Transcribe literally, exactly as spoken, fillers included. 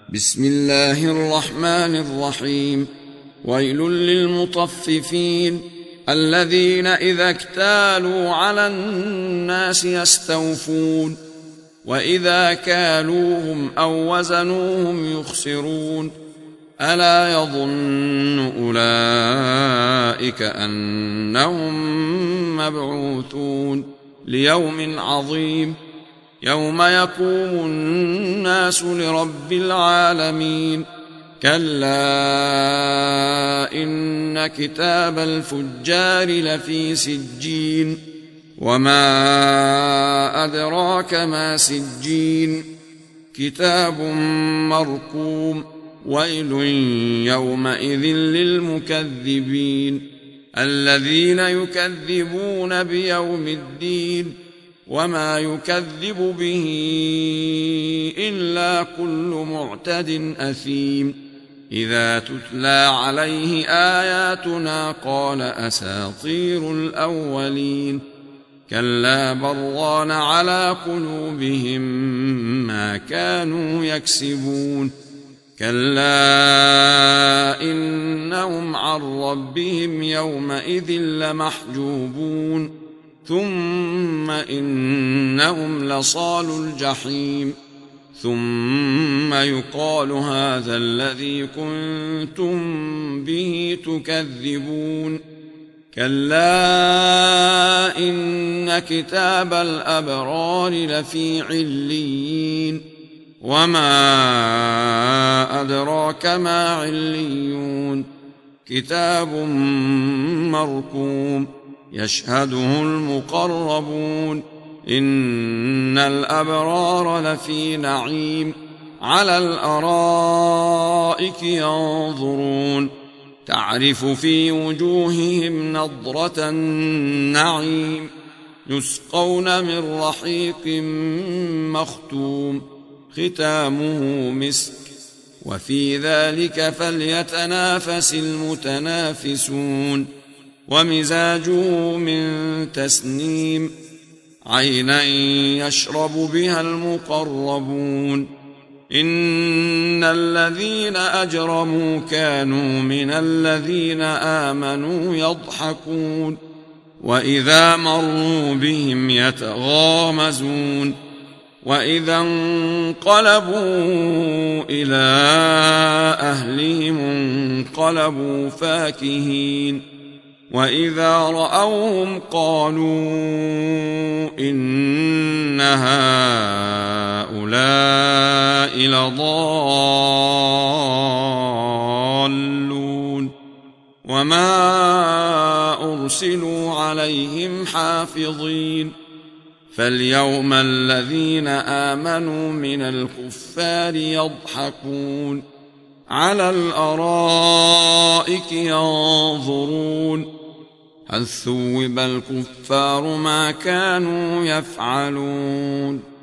بسم الله الرحمن الرحيم. ويل للمطففين الذين إذا اكتالوا على الناس يستوفون وإذا كالوهم أو وزنوهم يخسرون ألا يظن أولئك أنهم مبعوثون ليوم عظيم يوم يقوم الناس لرب العالمين. كلا إن كتاب الفجار لفي سجين وما أدراك ما سجين كتاب مرقوم. ويل يومئذ للمكذبين الذين يكذبون بيوم الدين وما يكذب به إلا كل معتد أثيم إذا تتلى عليه آياتنا قال أساطير الأولين. كلا بران على قلوبهم ما كانوا يكسبون. كلا إنهم عن ربهم يومئذ لمحجوبون ثم إنهم لصالو الجحيم ثم يقال هذا الذي كنتم به تكذبون. كلا إن كتاب الأبرار لفي عليين وما أدراك ما عليون كتاب مرقوم يشهده المقربون. إن الأبرار لفي نعيم على الأرائك ينظرون تعرف في وجوههم نضرة النعيم يسقون من رحيق مختوم ختامه مسك وفي ذلك فليتنافس المتنافسون. ومزاجه من تسنيم عينا يشرب بها المقربون. إن الذين أجرموا كانوا من الذين آمنوا يضحكون وإذا مروا بهم يتغامزون وإذا انقلبوا إلى أهلهم انقلبوا فاكهين وإذا رأوهم قالوا إن هؤلاء لضالون وما أرسلوا عليهم حافظين. فاليوم الذين آمنوا من الكفار يضحكون على الأرائك ينظرون هل ثوب الكفار ما كانوا يفعلون.